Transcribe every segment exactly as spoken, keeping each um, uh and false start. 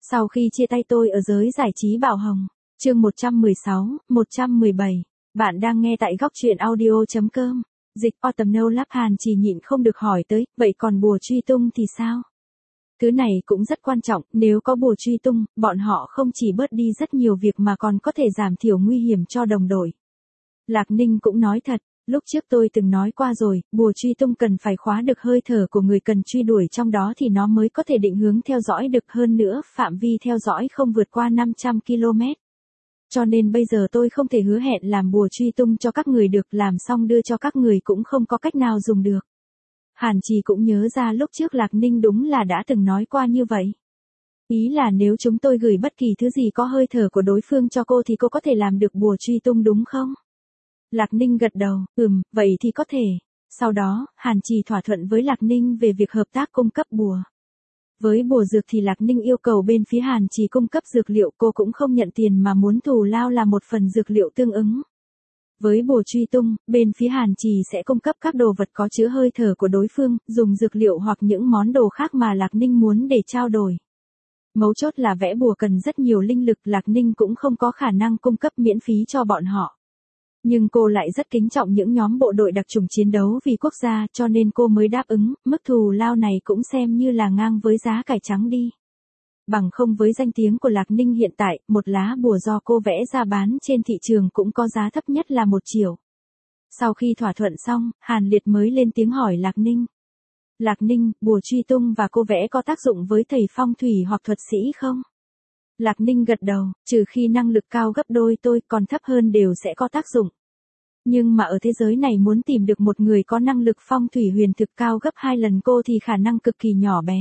Sau khi chia tay tôi ở giới giải trí Bảo Hồng. Chương một trăm mười sáu, một trăm mười bảy. Bạn đang nghe tại góc truyện audio chấm com. Dịch Autumn No Lap Hàn chỉ nhịn không được hỏi tới, vậy còn bùa truy tung thì sao? Thứ này cũng rất quan trọng, nếu có bùa truy tung, bọn họ không chỉ bớt đi rất nhiều việc mà còn có thể giảm thiểu nguy hiểm cho đồng đội. Lạc Ninh cũng nói thật, lúc trước tôi từng nói qua rồi, bùa truy tung cần phải khóa được hơi thở của người cần truy đuổi trong đó thì nó mới có thể định hướng theo dõi được, hơn nữa, phạm vi theo dõi không vượt qua năm trăm ki lô mét. Cho nên bây giờ tôi không thể hứa hẹn làm bùa truy tung cho các người được, làm xong đưa cho các người cũng không có cách nào dùng được. Hàn Trì cũng nhớ ra lúc trước Lạc Ninh đúng là đã từng nói qua như vậy. Ý là nếu chúng tôi gửi bất kỳ thứ gì có hơi thở của đối phương cho cô thì cô có thể làm được bùa truy tung đúng không? Lạc Ninh gật đầu, ừm, vậy thì có thể. Sau đó, Hàn Trì thỏa thuận với Lạc Ninh về việc hợp tác cung cấp bùa. Với bùa dược thì Lạc Ninh yêu cầu bên phía Hàn Trì cung cấp dược liệu, cô cũng không nhận tiền mà muốn thù lao là một phần dược liệu tương ứng. Với bùa truy tung, bên phía Hàn Trì sẽ cung cấp các đồ vật có chứa hơi thở của đối phương, dùng dược liệu hoặc những món đồ khác mà Lạc Ninh muốn để trao đổi. Mấu chốt là vẽ bùa cần rất nhiều linh lực, Lạc Ninh cũng không có khả năng cung cấp miễn phí cho bọn họ. Nhưng cô lại rất kính trọng những nhóm bộ đội đặc chủng chiến đấu vì quốc gia, cho nên cô mới đáp ứng, mức thù lao này cũng xem như là ngang với giá cải trắng đi. Bằng không với danh tiếng của Lạc Ninh hiện tại, một lá bùa do cô vẽ ra bán trên thị trường cũng có giá thấp nhất là một triệu. Sau khi thỏa thuận xong, Hàn Liệt mới lên tiếng hỏi Lạc Ninh. Lạc Ninh, bùa truy tung và cô vẽ có tác dụng với thầy phong thủy hoặc thuật sĩ không? Lạc Ninh gật đầu, trừ khi năng lực cao gấp đôi tôi, còn thấp hơn đều sẽ có tác dụng. Nhưng mà ở thế giới này muốn tìm được một người có năng lực phong thủy huyền thực cao gấp hai lần cô thì khả năng cực kỳ nhỏ bé.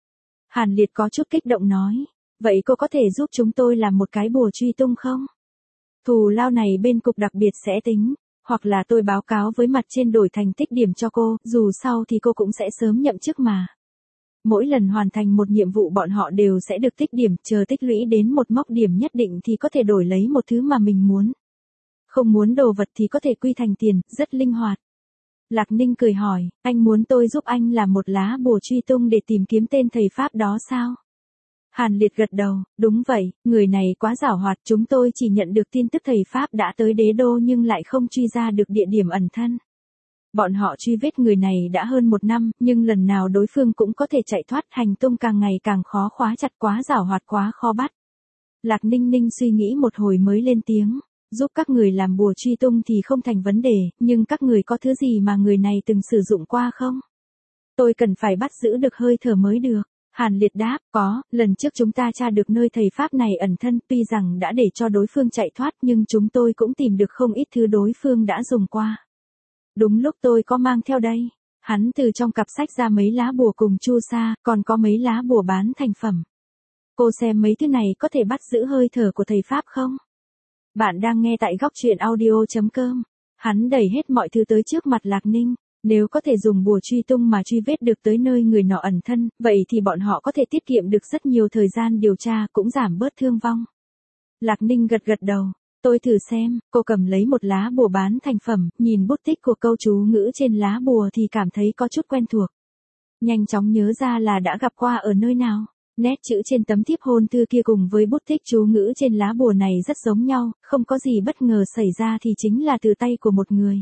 Hàn Liệt có chút kích động nói, vậy cô có thể giúp chúng tôi làm một cái bùa truy tung không? Thù lao này bên cục đặc biệt sẽ tính, hoặc là tôi báo cáo với mặt trên đổi thành tích điểm cho cô, dù sau thì cô cũng sẽ sớm nhậm chức mà. Mỗi lần hoàn thành một nhiệm vụ bọn họ đều sẽ được tích điểm, chờ tích lũy đến một mốc điểm nhất định thì có thể đổi lấy một thứ mà mình muốn. Không muốn đồ vật thì có thể quy thành tiền, rất linh hoạt. Lạc Ninh cười hỏi, anh muốn tôi giúp anh làm một lá bùa truy tung để tìm kiếm tên thầy Pháp đó sao? Hàn Liệt gật đầu, đúng vậy, người này quá giảo hoạt, chúng tôi chỉ nhận được tin tức thầy Pháp đã tới đế đô nhưng lại không truy ra được địa điểm ẩn thân. Bọn họ truy vết người này đã hơn một năm, nhưng lần nào đối phương cũng có thể chạy thoát, hành tung càng ngày càng khó khóa chặt, quá giảo hoạt, quá khó bắt. Lạc Ninh Ninh suy nghĩ một hồi mới lên tiếng, giúp các người làm bùa truy tung thì không thành vấn đề, nhưng các người có thứ gì mà người này từng sử dụng qua không? Tôi cần phải bắt giữ được hơi thở mới được. Hàn Liệt đáp, có, lần trước chúng ta tra được nơi thầy Pháp này ẩn thân, tuy rằng đã để cho đối phương chạy thoát nhưng chúng tôi cũng tìm được không ít thứ đối phương đã dùng qua. Đúng lúc tôi có mang theo đây. Hắn từ trong cặp sách ra mấy lá bùa cùng chu sa, còn có mấy lá bùa bán thành phẩm. Cô xem mấy thứ này có thể bắt giữ hơi thở của thầy Pháp không? Bạn đang nghe tại góc truyện audio chấm com. Hắn đẩy hết mọi thứ tới trước mặt Lạc Ninh. Nếu có thể dùng bùa truy tung mà truy vết được tới nơi người nọ ẩn thân, vậy thì bọn họ có thể tiết kiệm được rất nhiều thời gian điều tra, cũng giảm bớt thương vong. Lạc Ninh gật gật đầu. Tôi thử xem, cô cầm lấy một lá bùa bán thành phẩm, nhìn bút tích của câu chú ngữ trên lá bùa thì cảm thấy có chút quen thuộc. Nhanh chóng nhớ ra là đã gặp qua ở nơi nào. Nét chữ trên tấm thiếp hôn thư kia cùng với bút tích chú ngữ trên lá bùa này rất giống nhau, không có gì bất ngờ xảy ra thì chính là từ tay của một người.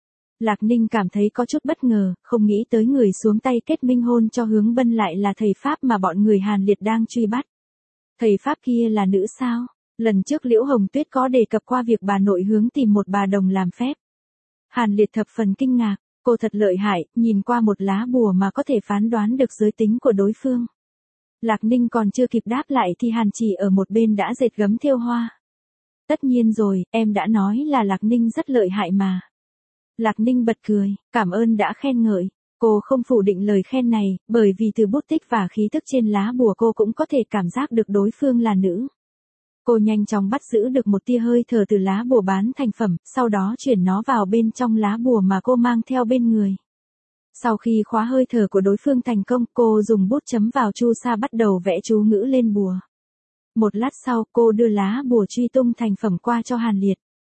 Lạc Ninh cảm thấy có chút bất ngờ, không nghĩ tới người xuống tay kết minh hôn cho Hướng Bân lại là thầy Pháp mà bọn người Hàn Liệt đang truy bắt. Thầy Pháp kia là nữ sao? Lần trước Liễu Hồng Tuyết có đề cập qua việc bà nội Hướng tìm một bà đồng làm phép. Hàn Liệt thập phần kinh ngạc, cô thật lợi hại, nhìn qua một lá bùa mà có thể phán đoán được giới tính của đối phương. Lạc Ninh còn chưa kịp đáp lại thì Hàn Chỉ ở một bên đã dệt gấm thêu hoa. Tất nhiên rồi, em đã nói là Lạc Ninh rất lợi hại mà. Lạc Ninh bật cười, cảm ơn đã khen ngợi. Cô không phủ định lời khen này, bởi vì từ bút tích và khí tức trên lá bùa cô cũng có thể cảm giác được đối phương là nữ. Cô nhanh chóng bắt giữ được một tia hơi thở từ lá bùa bán thành phẩm, sau đó chuyển nó vào bên trong lá bùa mà cô mang theo bên người. Sau khi khóa hơi thở của đối phương thành công, cô dùng bút chấm vào chu sa bắt đầu vẽ chú ngữ lên bùa. Một lát sau, cô đưa lá bùa truy tung thành phẩm qua cho Hàn Liệt.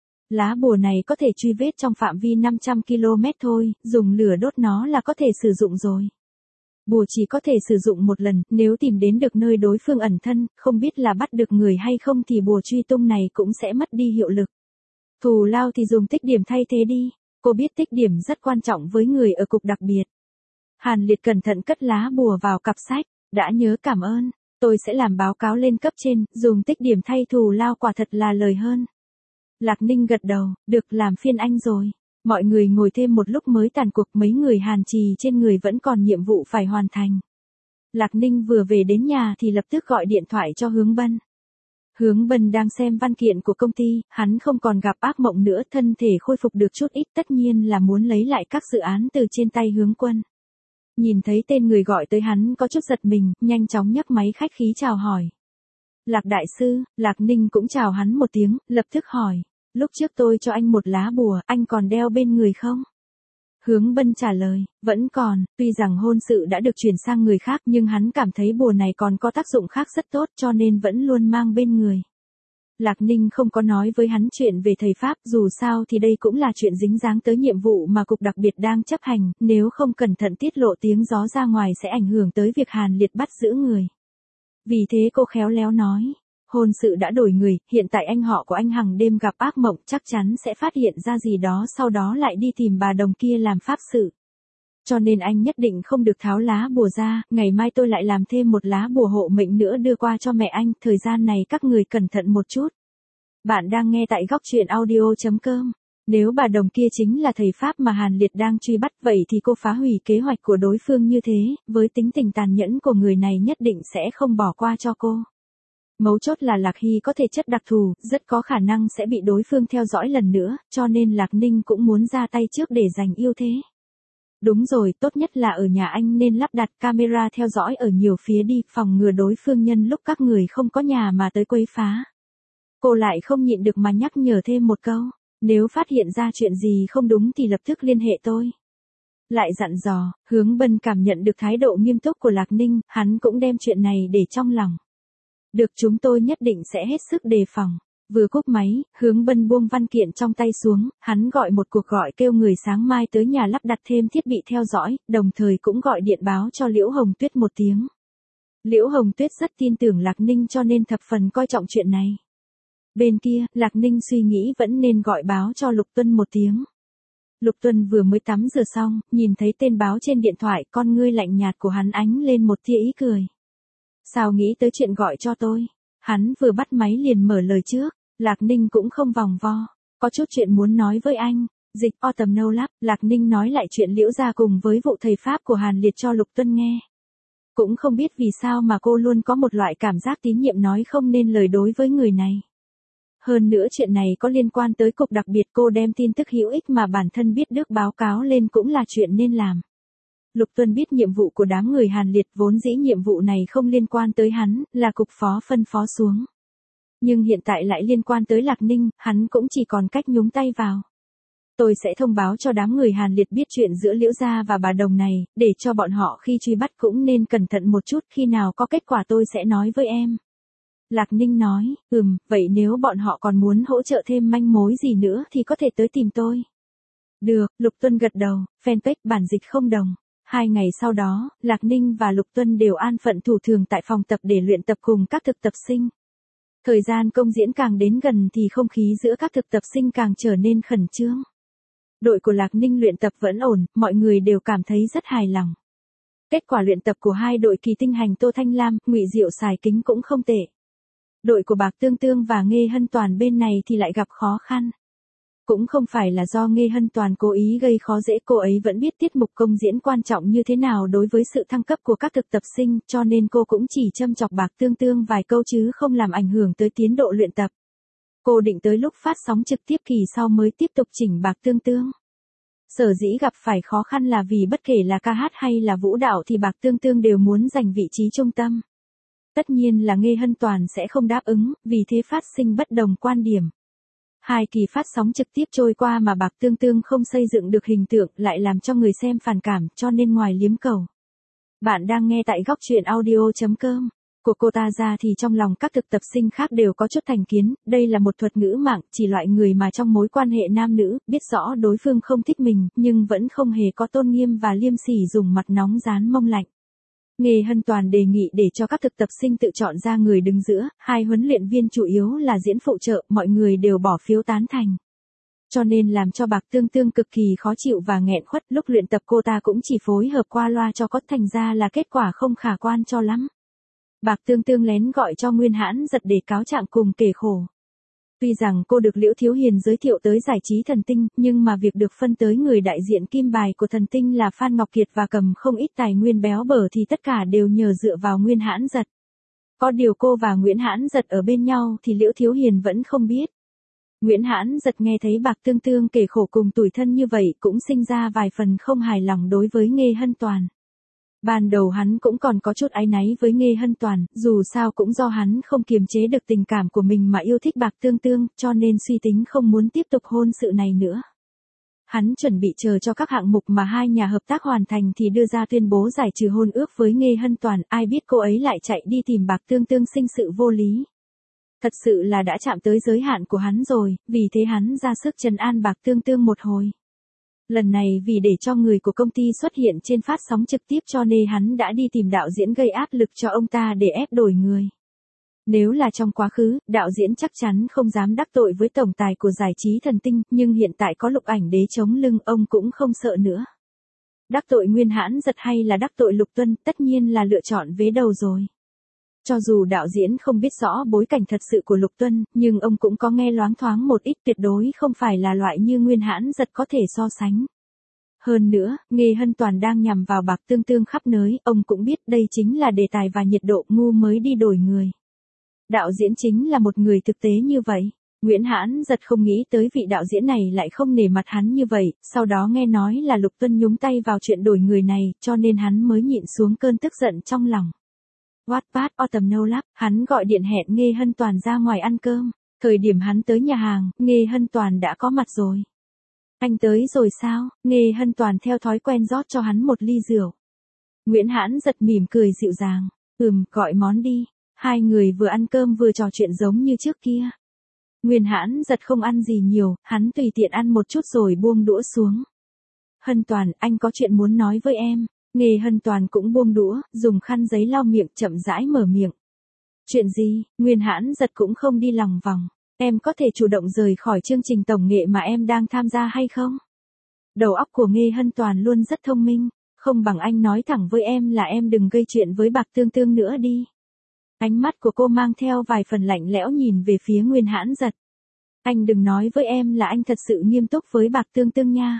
Lá bùa này có thể truy vết trong phạm vi năm trăm ki lô mét thôi, dùng lửa đốt nó là có thể sử dụng rồi. Bùa chỉ có thể sử dụng một lần, nếu tìm đến được nơi đối phương ẩn thân, không biết là bắt được người hay không thì bùa truy tung này cũng sẽ mất đi hiệu lực. Thù lao thì dùng tích điểm thay thế đi, cô biết tích điểm rất quan trọng với người ở cục đặc biệt. Hàn Liệt cẩn thận cất lá bùa vào cặp sách, đã nhớ cảm ơn, tôi sẽ làm báo cáo lên cấp trên, dùng tích điểm thay thù lao quả thật là lời hơn. Lạc Ninh gật đầu, được, làm phiên anh rồi. Mọi người ngồi thêm một lúc mới tàn cuộc, mấy người Hàn Trì trên người vẫn còn nhiệm vụ phải hoàn thành. Lạc Ninh vừa về đến nhà thì lập tức gọi điện thoại cho Hướng Bân. Hướng Bân đang xem văn kiện của công ty, hắn không còn gặp ác mộng nữa, thân thể khôi phục được chút ít, tất nhiên là muốn lấy lại các dự án từ trên tay Hướng Quân. Nhìn thấy tên người gọi tới hắn có chút giật mình, nhanh chóng nhấc máy khách khí chào hỏi. Lạc đại sư, Lạc Ninh cũng chào hắn một tiếng, lập tức hỏi. Lúc trước tôi cho anh một lá bùa, anh còn đeo bên người không? Hướng Bân trả lời, vẫn còn, tuy rằng hôn sự đã được chuyển sang người khác nhưng hắn cảm thấy bùa này còn có tác dụng khác rất tốt cho nên vẫn luôn mang bên người. Lạc Ninh không có nói với hắn chuyện về thầy Pháp, dù sao thì đây cũng là chuyện dính dáng tới nhiệm vụ mà cục đặc biệt đang chấp hành, nếu không cẩn thận tiết lộ tiếng gió ra ngoài sẽ ảnh hưởng tới việc Hàn Liệt bắt giữ người. Vì thế cô khéo léo nói. Hôn sự đã đổi người, hiện tại anh họ của anh hàng đêm gặp ác mộng chắc chắn sẽ phát hiện ra gì đó sau đó lại đi tìm bà đồng kia làm pháp sự. Cho nên anh nhất định không được tháo lá bùa ra, ngày mai tôi lại làm thêm một lá bùa hộ mệnh nữa đưa qua cho mẹ anh, thời gian này các người cẩn thận một chút. Bạn đang nghe tại góc truyện audio chấm com. Nếu bà đồng kia chính là thầy Pháp mà Hàn Liệt đang truy bắt vậy thì cô phá hủy kế hoạch của đối phương như thế, với tính tình tàn nhẫn của người này nhất định sẽ không bỏ qua cho cô. Mấu chốt là Lạc Hy có thể chất đặc thù, rất có khả năng sẽ bị đối phương theo dõi lần nữa, cho nên Lạc Ninh cũng muốn ra tay trước để giành ưu thế. Đúng rồi, tốt nhất là ở nhà anh nên lắp đặt camera theo dõi ở nhiều phía đi, phòng ngừa đối phương nhân lúc các người không có nhà mà tới quấy phá. Cô lại không nhịn được mà nhắc nhở thêm một câu, nếu phát hiện ra chuyện gì không đúng thì lập tức liên hệ tôi. Lại dặn dò, Hướng Bân cảm nhận được thái độ nghiêm túc của Lạc Ninh, hắn cũng đem chuyện này để trong lòng. Được, chúng tôi nhất định sẽ hết sức đề phòng. Vừa cúp máy, Hướng Bân buông văn kiện trong tay xuống, hắn gọi một cuộc gọi kêu người sáng mai tới nhà lắp đặt thêm thiết bị theo dõi, đồng thời cũng gọi điện báo cho Liễu Hồng Tuyết một tiếng. Liễu Hồng Tuyết rất tin tưởng Lạc Ninh cho nên thập phần coi trọng chuyện này. Bên kia, Lạc Ninh suy nghĩ vẫn nên gọi báo cho Lục Tuân một tiếng. Lục Tuân vừa mới tắm rửa xong, nhìn thấy tên báo trên điện thoại, con ngươi lạnh nhạt của hắn ánh lên một tia ý cười. Sao nghĩ tới chuyện gọi cho tôi? Hắn vừa bắt máy liền mở lời trước, Lạc Ninh cũng không vòng vo, có chút chuyện muốn nói với anh. Dịch Autumn No Lab, Lạc Ninh nói lại chuyện Liễu gia cùng với vụ thầy Pháp của Hàn Liệt cho Lục Tuân nghe. Cũng không biết vì sao mà cô luôn có một loại cảm giác tín nhiệm nói không nên lời đối với người này. Hơn nữa chuyện này có liên quan tới cục đặc biệt, cô đem tin tức hữu ích mà bản thân biết được báo cáo lên cũng là chuyện nên làm. Lục Tuân biết nhiệm vụ của đám người Hàn Liệt, vốn dĩ nhiệm vụ này không liên quan tới hắn, là cục phó phân phó xuống. Nhưng hiện tại lại liên quan tới Lạc Ninh, hắn cũng chỉ còn cách nhúng tay vào. Tôi sẽ thông báo cho đám người Hàn Liệt biết chuyện giữa Liễu gia và bà đồng này, để cho bọn họ khi truy bắt cũng nên cẩn thận một chút, khi nào có kết quả tôi sẽ nói với em. Lạc Ninh nói, ừm, vậy nếu bọn họ còn muốn hỗ trợ thêm manh mối gì nữa thì có thể tới tìm tôi. Được, Lục Tuân gật đầu, fanpage bản dịch không đồng. Hai ngày sau đó, Lạc Ninh và Lục Tuân đều an phận thủ thường tại phòng tập để luyện tập cùng các thực tập sinh. Thời gian công diễn càng đến gần thì không khí giữa các thực tập sinh càng trở nên khẩn trương. Đội của Lạc Ninh luyện tập vẫn ổn, mọi người đều cảm thấy rất hài lòng. Kết quả luyện tập của hai đội Kỳ Tinh Hành Tô Thanh Lam, Ngụy Diệu Sài Kính cũng không tệ. Đội của Bạc Tương Tương và Nghê Hân Toàn bên này thì lại gặp khó khăn. Cũng không phải là do Nghê Hân Toàn cố ý gây khó dễ, cô ấy vẫn biết tiết mục công diễn quan trọng như thế nào đối với sự thăng cấp của các thực tập sinh, cho nên cô cũng chỉ châm chọc Bạc Tương Tương vài câu chứ không làm ảnh hưởng tới tiến độ luyện tập. Cô định tới lúc phát sóng trực tiếp kỳ sau mới tiếp tục chỉnh Bạc Tương Tương. Sở dĩ gặp phải khó khăn là vì bất kể là ca hát hay là vũ đạo thì Bạc Tương Tương đều muốn giành vị trí trung tâm. Tất nhiên là Nghê Hân Toàn sẽ không đáp ứng, vì thế phát sinh bất đồng quan điểm. Hai kỳ phát sóng trực tiếp trôi qua mà Bạc Tương Tương không xây dựng được hình tượng, lại làm cho người xem phản cảm, cho nên ngoài liếm cầu. Bạn đang nghe tại góc truyện audio chấm com. Của cô ta ra thì trong lòng các thực tập sinh khác đều có chút thành kiến, đây là một thuật ngữ mạng, chỉ loại người mà trong mối quan hệ nam nữ, biết rõ đối phương không thích mình, nhưng vẫn không hề có tôn nghiêm và liêm sỉ dùng mặt nóng dán mông lạnh. Nghê Hân Toàn đề nghị để cho các thực tập sinh tự chọn ra người đứng giữa, hai huấn luyện viên chủ yếu là diễn phụ trợ, mọi người đều bỏ phiếu tán thành. Cho nên làm cho Bạc Tương Tương cực kỳ khó chịu và nghẹn khuất, lúc luyện tập cô ta cũng chỉ phối hợp qua loa cho có, thành ra là kết quả không khả quan cho lắm. Bạc Tương Tương lén gọi cho Nguyên Hãn Giật để cáo trạng cùng kể khổ. Tuy rằng cô được Liễu Thiếu Hiền giới thiệu tới giải trí thần tinh, nhưng mà việc được phân tới người đại diện kim bài của thần tinh là Phan Ngọc Kiệt và cầm không ít tài nguyên béo bở thì tất cả đều nhờ dựa vào Nguyên Hãn Giật. Có điều cô và Nguyễn Hãn Giật ở bên nhau thì Liễu Thiếu Hiền vẫn không biết. Nguyễn Hãn Giật nghe thấy Bạc Tương Tương kể khổ cùng tủi thân như vậy cũng sinh ra vài phần không hài lòng đối với Nghê Hân Toàn. Ban đầu hắn cũng còn có chút áy náy với Nghê Hân Toàn, dù sao cũng do hắn không kiềm chế được tình cảm của mình mà yêu thích Bạc Tương Tương, cho nên suy tính không muốn tiếp tục hôn sự này nữa. Hắn chuẩn bị chờ cho các hạng mục mà hai nhà hợp tác hoàn thành thì đưa ra tuyên bố giải trừ hôn ước với Nghê Hân Toàn, ai biết cô ấy lại chạy đi tìm Bạc Tương Tương sinh sự vô lý. Thật sự là đã chạm tới giới hạn của hắn rồi, vì thế hắn ra sức trấn an Bạc Tương Tương một hồi. Lần này vì để cho người của công ty xuất hiện trên phát sóng trực tiếp cho nên hắn đã đi tìm đạo diễn gây áp lực cho ông ta để ép đổi người. Nếu là trong quá khứ, đạo diễn chắc chắn không dám đắc tội với tổng tài của giải trí thần tinh, nhưng hiện tại có Lục Ảnh Đế chống lưng ông cũng không sợ nữa. Đắc tội Nguyên Hãn Giật hay là đắc tội Lục Tuân, tất nhiên là lựa chọn vế đầu rồi. Cho dù đạo diễn không biết rõ bối cảnh thật sự của Lục Tuân, nhưng ông cũng có nghe loáng thoáng một ít, tuyệt đối không phải là loại như Nguyên Hãn Giật có thể so sánh. Hơn nữa, Nghê Hân Toàn đang nhằm vào Bạc Tương Tương khắp nơi, ông cũng biết đây chính là đề tài và nhiệt độ, ngu mới đi đổi người. Đạo diễn chính là một người thực tế như vậy. Nguyễn Hãn Giật không nghĩ tới vị đạo diễn này lại không nể mặt hắn như vậy, sau đó nghe nói là Lục Tuân nhúng tay vào chuyện đổi người này, cho nên hắn mới nhịn xuống cơn tức giận trong lòng. Wattpad Autumn No Lab, hắn gọi điện hẹn Nghê Hân Toàn ra ngoài ăn cơm. Thời điểm hắn tới nhà hàng, Nghê Hân Toàn đã có mặt rồi. Anh tới rồi sao? Nghê Hân Toàn theo thói quen rót cho hắn một ly rượu. Nguyễn Hãn Giật mỉm cười dịu dàng. Ừm, gọi món đi. Hai người vừa ăn cơm vừa trò chuyện giống như trước kia. Nguyên Hãn Giật không ăn gì nhiều, hắn tùy tiện ăn một chút rồi buông đũa xuống. Hân Toàn, anh có chuyện muốn nói với em. Nghê Hân Toàn cũng buông đũa, dùng khăn giấy lau miệng, chậm rãi mở miệng. Chuyện gì? Nguyên Hãn Giật cũng không đi lòng vòng. Em có thể chủ động rời khỏi chương trình tổng nghệ mà em đang tham gia hay không? Đầu óc của Nghê Hân Toàn luôn rất thông minh, không bằng anh nói thẳng với em là em đừng gây chuyện với Bạc Tương Tương nữa đi. Ánh mắt của cô mang theo vài phần lạnh lẽo nhìn về phía Nguyên Hãn Giật. Anh đừng nói với em là anh thật sự nghiêm túc với Bạc Tương Tương nha.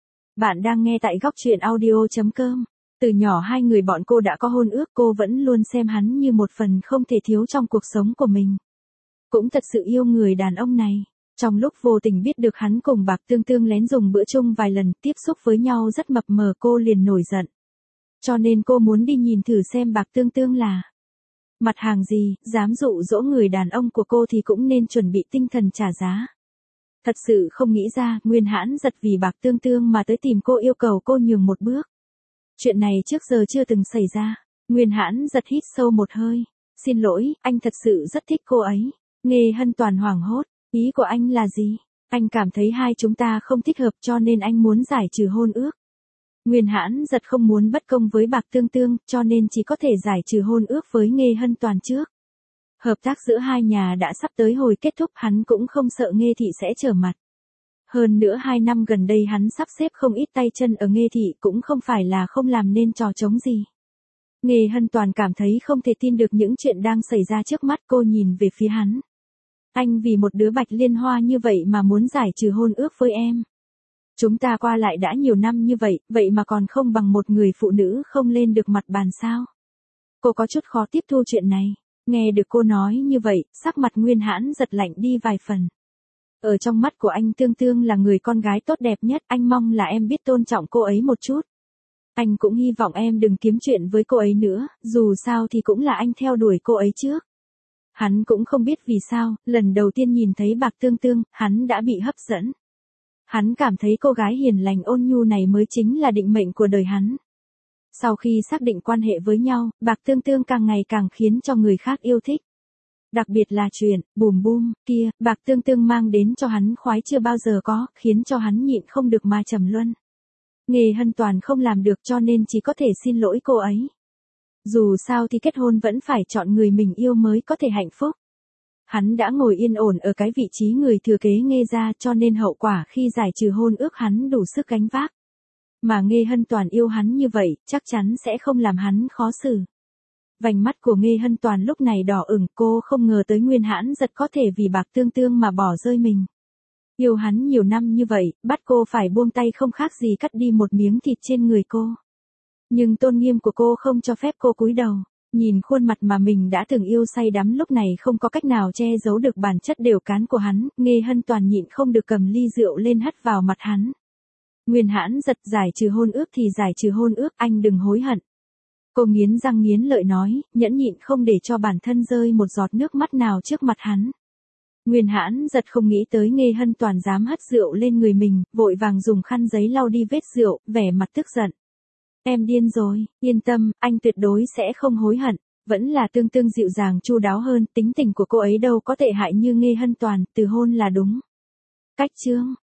Bạn đang nghe tại góc truyện audio chấm com. Từ nhỏ hai người bọn cô đã có hôn ước, cô vẫn luôn xem hắn như một phần không thể thiếu trong cuộc sống của mình. Cũng thật sự yêu người đàn ông này. Trong lúc vô tình biết được hắn cùng Bạc Tương Tương lén dùng bữa chung vài lần, tiếp xúc với nhau rất mập mờ, cô liền nổi giận. Cho nên cô muốn đi nhìn thử xem Bạc Tương Tương là mặt hàng gì, dám dụ dỗ người đàn ông của cô thì cũng nên chuẩn bị tinh thần trả giá. Thật sự không nghĩ ra, Nguyên Hãn Giật vì Bạc Tương Tương mà tới tìm cô yêu cầu cô nhường một bước. Chuyện này trước giờ chưa từng xảy ra. Nguyên Hãn Giật hít sâu một hơi. Xin lỗi, anh thật sự rất thích cô ấy. Nghê Hân Toàn hoảng hốt. Ý của anh là gì? Anh cảm thấy hai chúng ta không thích hợp cho nên anh muốn giải trừ hôn ước. Nguyên Hãn Giật không muốn bất công với Bạc Tương Tương, cho nên chỉ có thể giải trừ hôn ước với Nghê Hân Toàn trước. Hợp tác giữa hai nhà đã sắp tới hồi kết thúc, hắn cũng không sợ Nghê Thị sẽ trở mặt. Hơn nữa hai năm gần đây hắn sắp xếp không ít tay chân ở Nghê Thị, cũng không phải là không làm nên trò trống gì. Nghê Hân Toàn cảm thấy không thể tin được những chuyện đang xảy ra trước mắt, cô nhìn về phía hắn. Anh vì một đứa Bạch Liên Hoa như vậy mà muốn giải trừ hôn ước với em. Chúng ta qua lại đã nhiều năm như vậy, vậy mà còn không bằng một người phụ nữ không lên được mặt bàn sao? Cô có chút khó tiếp thu chuyện này. Nghe được cô nói như vậy, sắc mặt Nguyên Hãn Giật lạnh đi vài phần. Ở trong mắt của anh Tương Tương là người con gái tốt đẹp nhất, anh mong là em biết tôn trọng cô ấy một chút. Anh cũng hy vọng em đừng kiếm chuyện với cô ấy nữa, dù sao thì cũng là anh theo đuổi cô ấy trước. Hắn cũng không biết vì sao, lần đầu tiên nhìn thấy Bạc Tương Tương, hắn đã bị hấp dẫn. Hắn cảm thấy cô gái hiền lành ôn nhu này mới chính là định mệnh của đời hắn. Sau khi xác định quan hệ với nhau, Bạc Tương Tương càng ngày càng khiến cho người khác yêu thích. Đặc biệt là chuyện, bùm bum, kia, Bạc Tương Tương mang đến cho hắn khoái chưa bao giờ có, khiến cho hắn nhịn không được mà trầm luân. Nghê Hân Toàn không làm được cho nên chỉ có thể xin lỗi cô ấy. Dù sao thì kết hôn vẫn phải chọn người mình yêu mới có thể hạnh phúc. Hắn đã ngồi yên ổn ở cái vị trí người thừa kế Nghê gia cho nên hậu quả khi giải trừ hôn ước hắn đủ sức gánh vác. Mà Nghê Hân Toàn yêu hắn như vậy, chắc chắn sẽ không làm hắn khó xử. Vành mắt của Nghê Hân Toàn lúc này đỏ ửng, cô không ngờ tới Nguyên Hãn Giật có thể vì bạc tương tương mà bỏ rơi mình. Yêu hắn nhiều năm như vậy, bắt cô phải buông tay không khác gì cắt đi một miếng thịt trên người cô. Nhưng tôn nghiêm của cô không cho phép cô cúi đầu. Nhìn khuôn mặt mà mình đã từng yêu say đắm lúc này không có cách nào che giấu được bản chất đều cán của hắn, Nghê Hân Toàn nhịn không được cầm ly rượu lên hất vào mặt hắn. Nguyên Hãn Giật, giải trừ hôn ước thì giải trừ hôn ước, anh đừng hối hận. Cô nghiến răng nghiến lợi nói, nhẫn nhịn không để cho bản thân rơi một giọt nước mắt nào trước mặt hắn. Nguyên Hãn Giật không nghĩ tới Nghê Hân Toàn dám hất rượu lên người mình, vội vàng dùng khăn giấy lau đi vết rượu, vẻ mặt tức giận. Em điên rồi, yên tâm, anh tuyệt đối sẽ không hối hận. Vẫn là tương tương dịu dàng chu đáo hơn, tính tình của cô ấy đâu có tệ hại như Nghê Hân Toàn, từ hôn là đúng. Cách chương